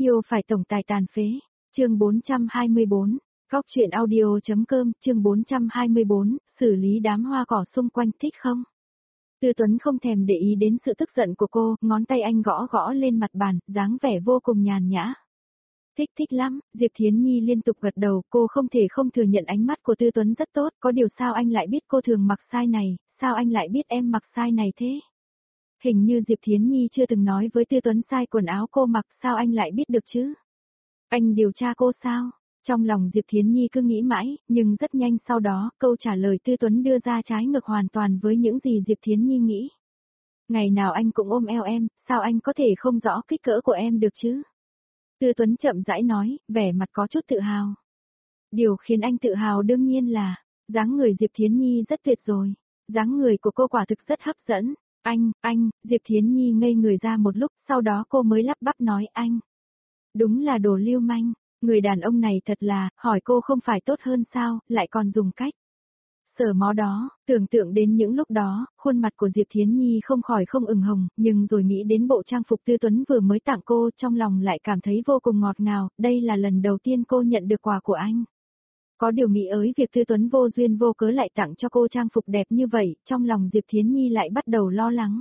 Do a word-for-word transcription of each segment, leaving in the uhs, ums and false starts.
Yêu phải tổng tài tàn phế. Chương bốn trăm hai mươi bốn. Góc truyện audio.com, chương bốn trăm hai mươi bốn, xử lý đám hoa cỏ xung quanh thích không? Tư Tuấn không thèm để ý đến sự tức giận của cô, ngón tay anh gõ gõ lên mặt bàn, dáng vẻ vô cùng nhàn nhã. Thích thích lắm, Diệp Thiến Nhi liên tục gật đầu, cô không thể không thừa nhận ánh mắt của Tư Tuấn rất tốt, có điều sao anh lại biết cô thường mặc size này, sao anh lại biết em mặc size này thế? Hình như Diệp Thiến Nhi chưa từng nói với Tư Tuấn size quần áo cô mặc, sao anh lại biết được chứ? Anh điều tra cô sao? Trong lòng Diệp Thiến Nhi cứ nghĩ mãi, nhưng rất nhanh sau đó, câu trả lời Tư Tuấn đưa ra trái ngược hoàn toàn với những gì Diệp Thiến Nhi nghĩ. Ngày nào anh cũng ôm eo em, sao anh có thể không rõ kích cỡ của em được chứ? Tư Tuấn chậm rãi nói, vẻ mặt có chút tự hào. Điều khiến anh tự hào đương nhiên là, dáng người Diệp Thiến Nhi rất tuyệt rồi. Dáng người của cô quả thực rất hấp dẫn. Anh, anh, Diệp Thiến Nhi ngây người ra một lúc, sau đó cô mới lắp bắp nói anh. Đúng là đồ lưu manh, người đàn ông này thật là, hỏi cô không phải tốt hơn sao, lại còn dùng cách. Sở mó đó, tưởng tượng đến những lúc đó, khuôn mặt của Diệp Thiến Nhi không khỏi không ửng hồng, nhưng rồi nghĩ đến bộ trang phục Tư Tuấn vừa mới tặng cô, trong lòng lại cảm thấy vô cùng ngọt ngào, đây là lần đầu tiên cô nhận được quà của anh. Có điều nghĩ ới việc Tư Tuấn vô duyên vô cớ lại tặng cho cô trang phục đẹp như vậy, trong lòng Diệp Thiến Nhi lại bắt đầu lo lắng.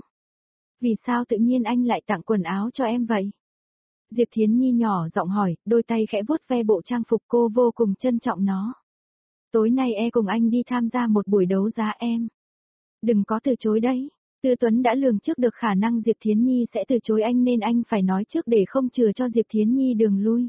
Vì sao tự nhiên anh lại tặng quần áo cho em vậy? Diệp Thiến Nhi nhỏ giọng hỏi, đôi tay khẽ vuốt ve bộ trang phục cô vô cùng trân trọng nó. Tối nay e cùng anh đi tham gia một buổi đấu giá em. Đừng có từ chối đấy. Tư Tuấn đã lường trước được khả năng Diệp Thiến Nhi sẽ từ chối anh nên anh phải nói trước để không chừa cho Diệp Thiến Nhi đường lui.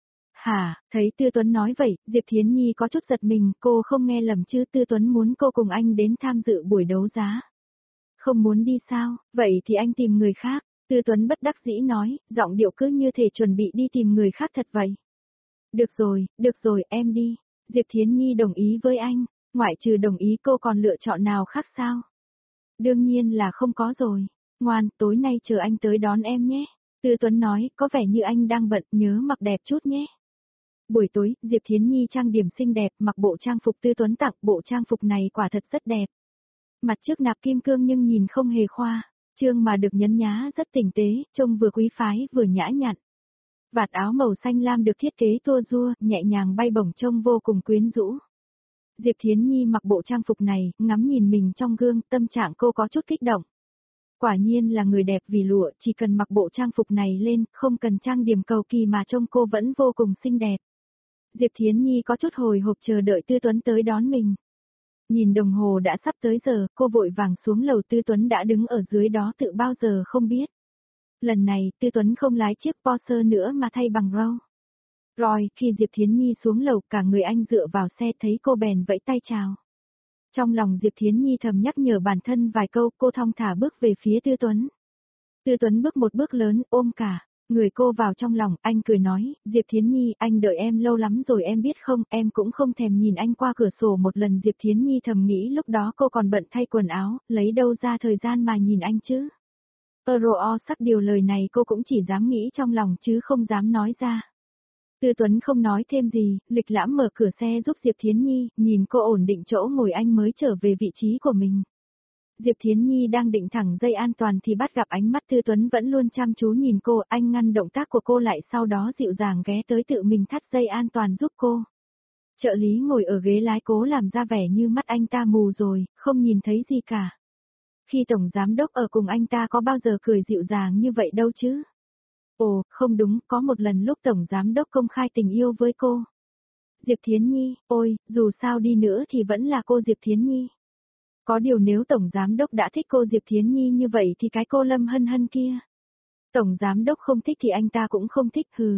Hả, thấy Tư Tuấn nói vậy, Diệp Thiến Nhi có chút giật mình, cô không nghe lầm chứ, Tư Tuấn muốn cô cùng anh đến tham dự buổi đấu giá. Không muốn đi sao, vậy thì anh tìm người khác. Tư Tuấn bất đắc dĩ nói, giọng điệu cứ như thể chuẩn bị đi tìm người khác thật vậy. Được rồi, được rồi, em đi. Diệp Thiến Nhi đồng ý với anh, ngoại trừ đồng ý cô còn lựa chọn nào khác sao? Đương nhiên là không có rồi. Ngoan, tối nay chờ anh tới đón em nhé. Tư Tuấn nói, có vẻ như anh đang bận, nhớ mặc đẹp chút nhé. Buổi tối, Diệp Thiến Nhi trang điểm xinh đẹp, mặc bộ trang phục Tư Tuấn tặng, bộ trang phục này quả thật rất đẹp. Mặt trước nạp kim cương nhưng nhìn không hề khoa, trương mà được nhấn nhá rất tinh tế, trông vừa quý phái vừa nhã nhặn. Vạt áo màu xanh lam được thiết kế tua rua, nhẹ nhàng bay bổng trông vô cùng quyến rũ. Diệp Thiến Nhi mặc bộ trang phục này, ngắm nhìn mình trong gương, tâm trạng cô có chút kích động. Quả nhiên là người đẹp vì lụa, chỉ cần mặc bộ trang phục này lên, không cần trang điểm cầu kỳ mà trông cô vẫn vô cùng xinh đẹp. Diệp Thiến Nhi có chút hồi hộp chờ đợi Tư Tuấn tới đón mình. Nhìn đồng hồ đã sắp tới giờ, cô vội vàng xuống lầu, Tư Tuấn đã đứng ở dưới đó tự bao giờ không biết. Lần này, Tư Tuấn không lái chiếc Porsche nữa mà thay bằng Rolls. Rồi, khi Diệp Thiến Nhi xuống lầu, cả người anh dựa vào xe thấy cô bèn vẫy tay chào. Trong lòng Diệp Thiến Nhi thầm nhắc nhở bản thân vài câu, cô thong thả bước về phía Tư Tuấn. Tư Tuấn bước một bước lớn, ôm cả người cô vào trong lòng, anh cười nói, Diệp Thiến Nhi, anh đợi em lâu lắm rồi em biết không, em cũng không thèm nhìn anh qua cửa sổ một lần. Diệp Thiến Nhi thầm nghĩ lúc đó cô còn bận thay quần áo, lấy đâu ra thời gian mà nhìn anh chứ. Euro sắc điều lời này cô cũng chỉ dám nghĩ trong lòng chứ không dám nói ra. Tư Tuấn không nói thêm gì, lịch lãm mở cửa xe giúp Diệp Thiến Nhi, nhìn cô ổn định chỗ ngồi anh mới trở về vị trí của mình. Diệp Thiến Nhi đang định thẳng dây an toàn thì bắt gặp ánh mắt Tư Tuấn vẫn luôn chăm chú nhìn cô, anh ngăn động tác của cô lại sau đó dịu dàng ghé tới tự mình thắt dây an toàn giúp cô. Trợ lý ngồi ở ghế lái cố làm ra vẻ như mắt anh ta mù rồi, không nhìn thấy gì cả. Khi Tổng Giám Đốc ở cùng anh ta có bao giờ cười dịu dàng như vậy đâu chứ? Ồ, không đúng, có một lần lúc Tổng Giám Đốc công khai tình yêu với cô. Diệp Thiến Nhi, ôi, dù sao đi nữa thì vẫn là cô Diệp Thiến Nhi. Có điều nếu Tổng Giám Đốc đã thích cô Diệp Thiến Nhi như vậy thì cái cô Lâm Hân Hân kia. Tổng Giám Đốc không thích thì anh ta cũng không thích, hừ.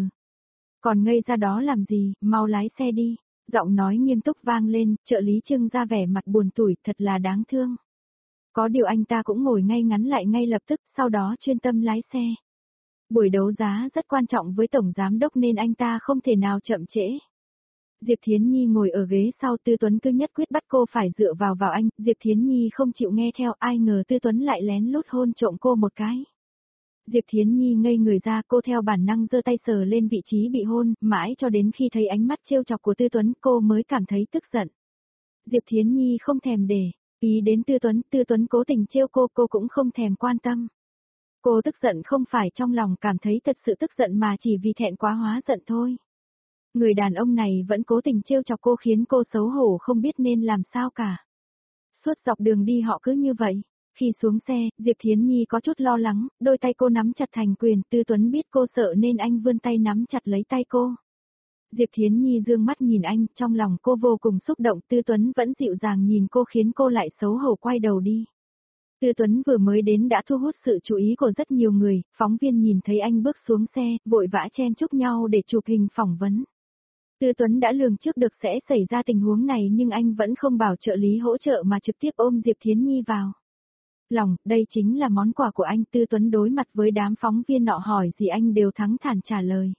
Còn ngây ra đó làm gì, mau lái xe đi. Giọng nói nghiêm túc vang lên, trợ lý trưng ra vẻ mặt buồn tủi, thật là đáng thương. Có điều anh ta cũng ngồi ngay ngắn lại ngay lập tức, sau đó chuyên tâm lái xe. Buổi đấu giá rất quan trọng với Tổng Giám Đốc nên anh ta không thể nào chậm trễ. Diệp Thiến Nhi ngồi ở ghế sau, Tư Tuấn cứ nhất quyết bắt cô phải dựa vào vào anh, Diệp Thiến Nhi không chịu nghe theo, ai ngờ Tư Tuấn lại lén lút hôn trộm cô một cái. Diệp Thiến Nhi ngây người ra, cô theo bản năng giơ tay sờ lên vị trí bị hôn, mãi cho đến khi thấy ánh mắt trêu chọc của Tư Tuấn cô mới cảm thấy tức giận. Diệp Thiến Nhi không thèm để ý đến Tư Tuấn, Tư Tuấn cố tình trêu cô, cô cũng không thèm quan tâm. Cô tức giận không phải trong lòng cảm thấy thật sự tức giận mà chỉ vì thẹn quá hóa giận thôi. Người đàn ông này vẫn cố tình trêu chọc cô khiến cô xấu hổ không biết nên làm sao cả. Suốt dọc đường đi họ cứ như vậy. Khi xuống xe, Diệp Thiến Nhi có chút lo lắng, đôi tay cô nắm chặt thành quyền, Tư Tuấn biết cô sợ nên anh vươn tay nắm chặt lấy tay cô. Diệp Thiến Nhi dương mắt nhìn anh, trong lòng cô vô cùng xúc động, Tư Tuấn vẫn dịu dàng nhìn cô khiến cô lại xấu hổ quay đầu đi. Tư Tuấn vừa mới đến đã thu hút sự chú ý của rất nhiều người, phóng viên nhìn thấy anh bước xuống xe, vội vã chen chúc nhau để chụp hình phỏng vấn. Tư Tuấn đã lường trước được sẽ xảy ra tình huống này nhưng anh vẫn không bảo trợ lý hỗ trợ mà trực tiếp ôm Diệp Thiến Nhi vào lòng, đây chính là món quà của anh. Tư Tuấn đối mặt với đám phóng viên nọ hỏi gì anh đều thẳng thắn trả lời.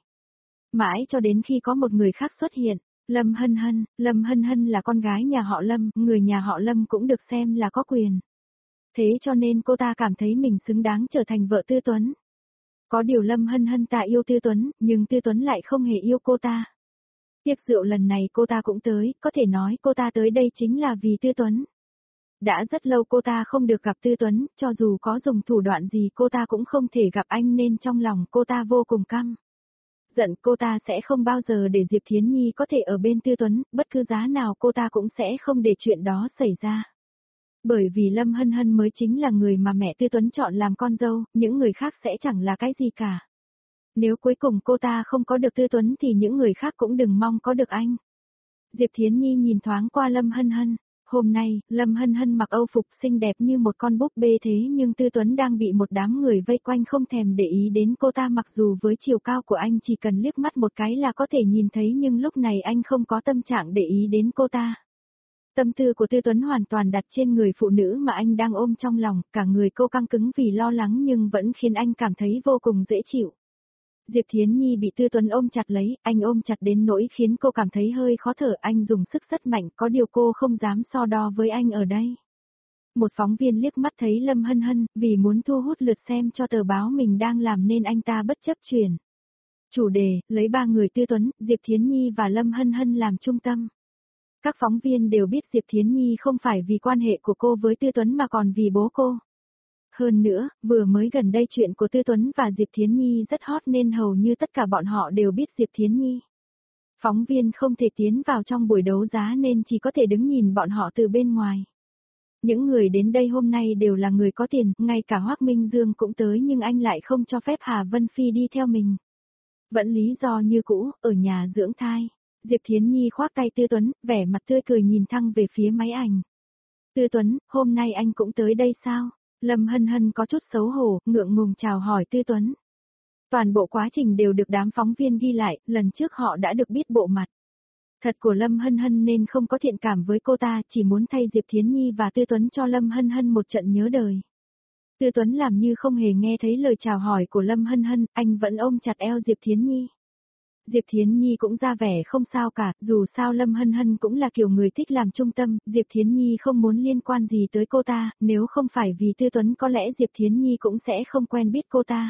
Mãi cho đến khi có một người khác xuất hiện, Lâm Hân Hân, Lâm Hân Hân là con gái nhà họ Lâm, người nhà họ Lâm cũng được xem là có quyền. Thế cho nên cô ta cảm thấy mình xứng đáng trở thành vợ Tư Tuấn. Có điều Lâm Hân Hân ta yêu Tư Tuấn, nhưng Tư Tuấn lại không hề yêu cô ta. Tiệc rượu lần này cô ta cũng tới, có thể nói cô ta tới đây chính là vì Tư Tuấn. Đã rất lâu cô ta không được gặp Tư Tuấn, cho dù có dùng thủ đoạn gì cô ta cũng không thể gặp anh nên trong lòng cô ta vô cùng căm. Giận cô ta sẽ không bao giờ để Diệp Thiến Nhi có thể ở bên Tư Tuấn, bất cứ giá nào cô ta cũng sẽ không để chuyện đó xảy ra. Bởi vì Lâm Hân Hân mới chính là người mà mẹ Tư Tuấn chọn làm con dâu, những người khác sẽ chẳng là cái gì cả. Nếu cuối cùng cô ta không có được Tư Tuấn thì những người khác cũng đừng mong có được anh. Diệp Thiến Nhi nhìn thoáng qua Lâm Hân Hân. Hôm nay, Lâm Hân Hân mặc âu phục xinh đẹp như một con búp bê thế nhưng Tư Tuấn đang bị một đám người vây quanh không thèm để ý đến cô ta, mặc dù với chiều cao của anh chỉ cần liếc mắt một cái là có thể nhìn thấy nhưng lúc này anh không có tâm trạng để ý đến cô ta. Tâm tư của Tư Tuấn hoàn toàn đặt trên người phụ nữ mà anh đang ôm trong lòng, cả người cô căng cứng vì lo lắng nhưng vẫn khiến anh cảm thấy vô cùng dễ chịu. Diệp Thiến Nhi bị Tư Tuấn ôm chặt lấy, anh ôm chặt đến nỗi khiến cô cảm thấy hơi khó thở, anh dùng sức rất mạnh, có điều cô không dám so đo với anh ở đây. Một phóng viên liếc mắt thấy Lâm Hân Hân, vì muốn thu hút lượt xem cho tờ báo mình đang làm nên anh ta bất chấp chuyển chủ đề, lấy ba người Tư Tuấn, Diệp Thiến Nhi và Lâm Hân Hân làm trung tâm. Các phóng viên đều biết Diệp Thiến Nhi không phải vì quan hệ của cô với Tư Tuấn mà còn vì bố cô. Hơn nữa, vừa mới gần đây chuyện của Tư Tuấn và Diệp Thiến Nhi rất hot nên hầu như tất cả bọn họ đều biết Diệp Thiến Nhi. Phóng viên không thể tiến vào trong buổi đấu giá nên chỉ có thể đứng nhìn bọn họ từ bên ngoài. Những người đến đây hôm nay đều là người có tiền, ngay cả Hoắc Minh Dương cũng tới nhưng anh lại không cho phép Hà Vân Phi đi theo mình. Vẫn lý do như cũ, ở nhà dưỡng thai. Diệp Thiến Nhi khoác tay Tư Tuấn, vẻ mặt tươi cười nhìn thẳng về phía máy ảnh. Tư Tuấn, hôm nay anh cũng tới đây sao? Lâm Hân Hân có chút xấu hổ, ngượng ngùng chào hỏi Tư Tuấn. Toàn bộ quá trình đều được đám phóng viên ghi lại, lần trước họ đã được biết bộ mặt thật của Lâm Hân Hân nên không có thiện cảm với cô ta, chỉ muốn thay Diệp Thiến Nhi và Tư Tuấn cho Lâm Hân Hân một trận nhớ đời. Tư Tuấn làm như không hề nghe thấy lời chào hỏi của Lâm Hân Hân, anh vẫn ôm chặt eo Diệp Thiến Nhi. Diệp Thiến Nhi cũng ra vẻ không sao cả, dù sao Lâm Hân Hân cũng là kiểu người thích làm trung tâm, Diệp Thiến Nhi không muốn liên quan gì tới cô ta, nếu không phải vì Tư Tuấn có lẽ Diệp Thiến Nhi cũng sẽ không quen biết cô ta.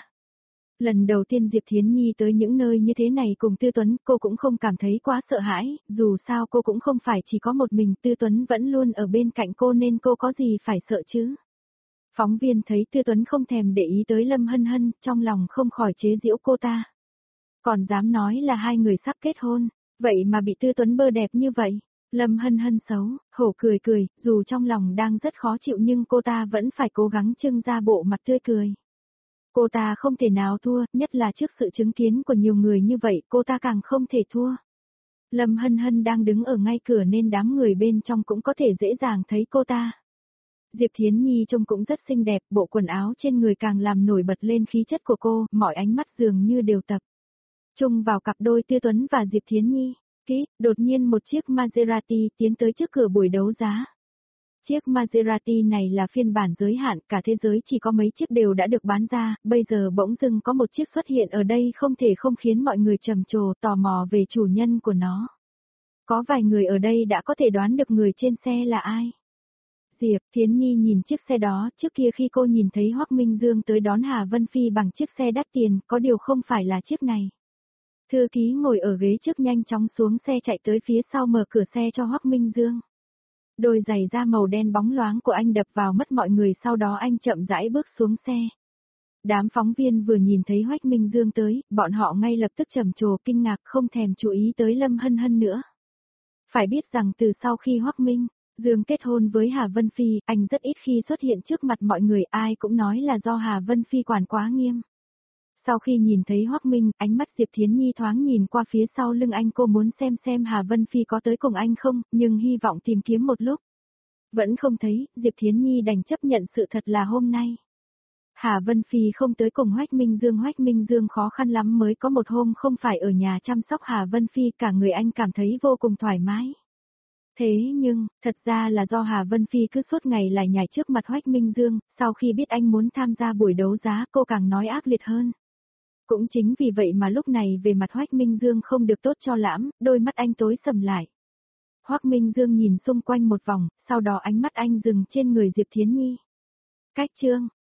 Lần đầu tiên Diệp Thiến Nhi tới những nơi như thế này cùng Tư Tuấn, cô cũng không cảm thấy quá sợ hãi, dù sao cô cũng không phải chỉ có một mình, Tư Tuấn vẫn luôn ở bên cạnh cô nên cô có gì phải sợ chứ. Phóng viên thấy Tư Tuấn không thèm để ý tới Lâm Hân Hân, trong lòng không khỏi chế giễu cô ta. Còn dám nói là hai người sắp kết hôn, vậy mà bị Tư Tuấn bơ đẹp như vậy. Lâm Hân Hân xấu, hổ cười cười, dù trong lòng đang rất khó chịu nhưng cô ta vẫn phải cố gắng trưng ra bộ mặt tươi cười. Cô ta không thể nào thua, nhất là trước sự chứng kiến của nhiều người như vậy, cô ta càng không thể thua. Lâm Hân Hân đang đứng ở ngay cửa nên đám người bên trong cũng có thể dễ dàng thấy cô ta. Diệp Thiến Nhi trông cũng rất xinh đẹp, bộ quần áo trên người càng làm nổi bật lên khí chất của cô, mọi ánh mắt dường như đều tập chung vào cặp đôi Tư Tuấn và Diệp Thiến Nhi. Ký, đột nhiên một chiếc Maserati tiến tới trước cửa buổi đấu giá. Chiếc Maserati này là phiên bản giới hạn, cả thế giới chỉ có mấy chiếc đều đã được bán ra, bây giờ bỗng dưng có một chiếc xuất hiện ở đây không thể không khiến mọi người trầm trồ tò mò về chủ nhân của nó. Có vài người ở đây đã có thể đoán được người trên xe là ai. Diệp Thiến Nhi nhìn chiếc xe đó, trước kia khi cô nhìn thấy Hoắc Minh Dương tới đón Hà Vân Phi bằng chiếc xe đắt tiền, có điều không phải là chiếc này. Thư ký ngồi ở ghế trước nhanh chóng xuống xe chạy tới phía sau mở cửa xe cho Hoắc Minh Dương. Đôi giày da màu đen bóng loáng của anh đập vào mắt mọi người, sau đó anh chậm rãi bước xuống xe. Đám phóng viên vừa nhìn thấy Hoắc Minh Dương tới, bọn họ ngay lập tức trầm trồ kinh ngạc không thèm chú ý tới Lâm Hân Hân nữa. Phải biết rằng từ sau khi Hoắc Minh Dương kết hôn với Hà Vân Phi, anh rất ít khi xuất hiện trước mặt mọi người, ai cũng nói là do Hà Vân Phi quản quá nghiêm. Sau khi nhìn thấy Hoắc Minh, ánh mắt Diệp Thiến Nhi thoáng nhìn qua phía sau lưng anh, cô muốn xem xem Hà Vân Phi có tới cùng anh không, nhưng hy vọng tìm kiếm một lúc. Vẫn không thấy, Diệp Thiến Nhi đành chấp nhận sự thật là hôm nay Hà Vân Phi không tới cùng Hoắc Minh Dương. Hoắc Minh Dương khó khăn lắm mới có một hôm không phải ở nhà chăm sóc Hà Vân Phi, cả người anh cảm thấy vô cùng thoải mái. Thế nhưng, thật ra là do Hà Vân Phi cứ suốt ngày lải nhải trước mặt Hoắc Minh Dương, sau khi biết anh muốn tham gia buổi đấu giá cô càng nói ác liệt hơn. Cũng chính vì vậy mà lúc này về mặt Hoắc Minh Dương không được tốt cho lắm, đôi mắt anh tối sầm lại. Hoắc Minh Dương nhìn xung quanh một vòng, sau đó ánh mắt anh dừng trên người Diệp Thiến Nhi. Cách chương